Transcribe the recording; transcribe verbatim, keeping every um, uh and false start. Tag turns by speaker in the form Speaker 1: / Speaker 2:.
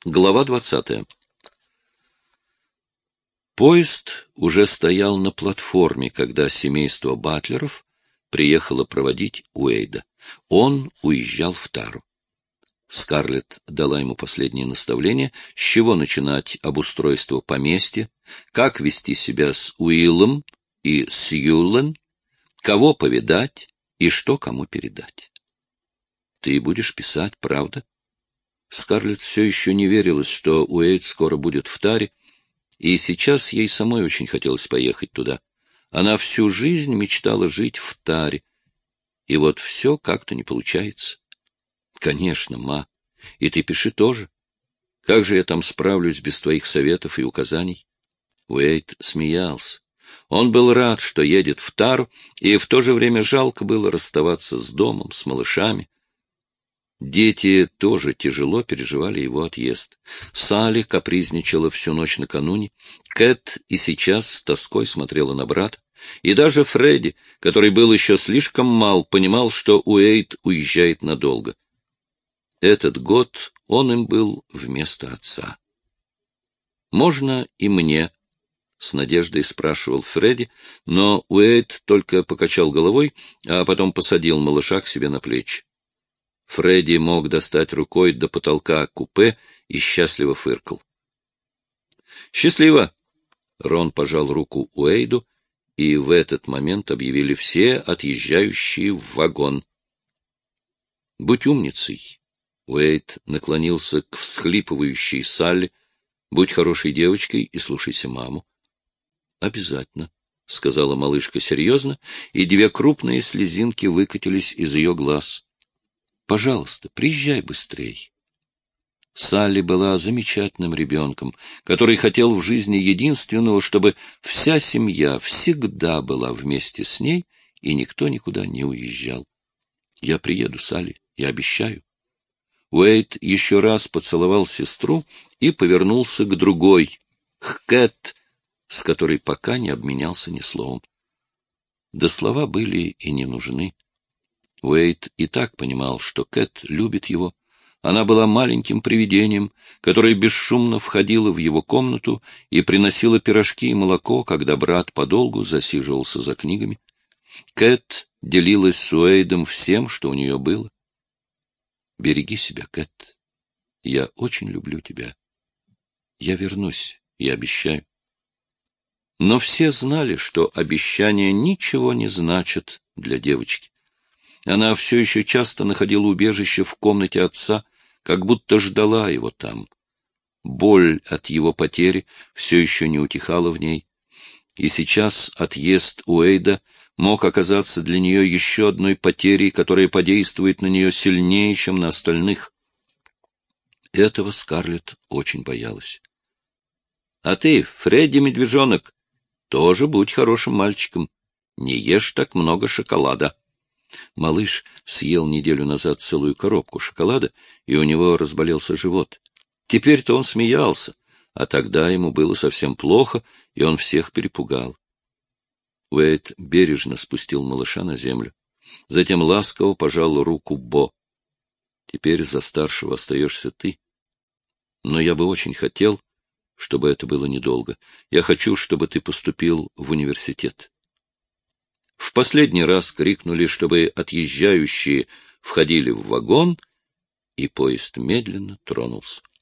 Speaker 1: Глава двадцатая. Поезд уже стоял на платформе, когда семейство Батлеров приехало проводить Уэйда. Он уезжал в Тару. Скарлетт дала ему последнее наставление, с чего начинать обустройство поместья, как вести себя с Уиллом и Сьюлен, кого повидать и что кому передать. «Ты будешь писать, правда?» Скарлетт все еще не верилась, что Уэйд скоро будет в Таре, и сейчас ей самой очень хотелось поехать туда. Она всю жизнь мечтала жить в Таре, и вот все как-то не получается. Конечно, ма, и ты пиши тоже. Как же я там справлюсь без твоих советов и указаний? Уэйд смеялся. Он был рад, что едет в Тару, и в то же время жалко было расставаться с домом, с малышами. Дети тоже тяжело переживали его отъезд. Салли капризничала всю ночь накануне, Кэт и сейчас с тоской смотрела на брата, и даже Фредди, который был еще слишком мал, понимал, что Уэйд уезжает надолго. Этот год он им был вместо отца. «Можно и мне?» — с надеждой спрашивал Фредди, но Уэйд только покачал головой, а потом посадил малыша к себе на плечи. Фредди мог достать рукой до потолка купе и счастливо фыркал. «Счастливо!» — Рон пожал руку Уэйду, и в этот момент объявили все отъезжающие в вагон. «Будь умницей!» — Уэйд наклонился к всхлипывающей Салли. «Будь хорошей девочкой и слушайся маму». «Обязательно», — сказала малышка серьезно, и две крупные слезинки выкатились из ее глаз. «Пожалуйста, приезжай быстрей». Салли была замечательным ребенком, который хотел в жизни единственного, чтобы вся семья всегда была вместе с ней, и никто никуда не уезжал. «Я приеду, Салли, я обещаю». Уэйд еще раз поцеловал сестру и повернулся к другой, к Кэт, с которой пока не обменялся ни словом. Да слова были и не нужны. Уэйд и так понимал, что Кэт любит его. Она была маленьким привидением, которое бесшумно входило в его комнату и приносило пирожки и молоко, когда брат подолгу засиживался за книгами. Кэт делилась с Уэйдом всем, что у нее было. «Береги себя, Кэт. Я очень люблю тебя. Я вернусь, я обещаю». Но все знали, что обещания ничего не значат для девочки. Она все еще часто находила убежище в комнате отца, как будто ждала его там. Боль от его потери все еще не утихала в ней, и сейчас отъезд Уэйда мог оказаться для нее еще одной потерей, которая подействует на нее сильнее, чем на остальных. Этого Скарлетт очень боялась. — А ты, Фредди Медвежонок, тоже будь хорошим мальчиком. Не ешь так много шоколада. Малыш съел неделю назад целую коробку шоколада, и у него разболелся живот. Теперь-то он смеялся, а тогда ему было совсем плохо, и он всех перепугал. Уэйд бережно спустил малыша на землю. Затем ласково пожал руку Бо. «Теперь за старшего остаешься ты. Но я бы очень хотел, чтобы это было недолго. Я хочу, чтобы ты поступил в университет». В последний раз крикнули, чтобы отъезжающие входили в вагон, и поезд медленно тронулся.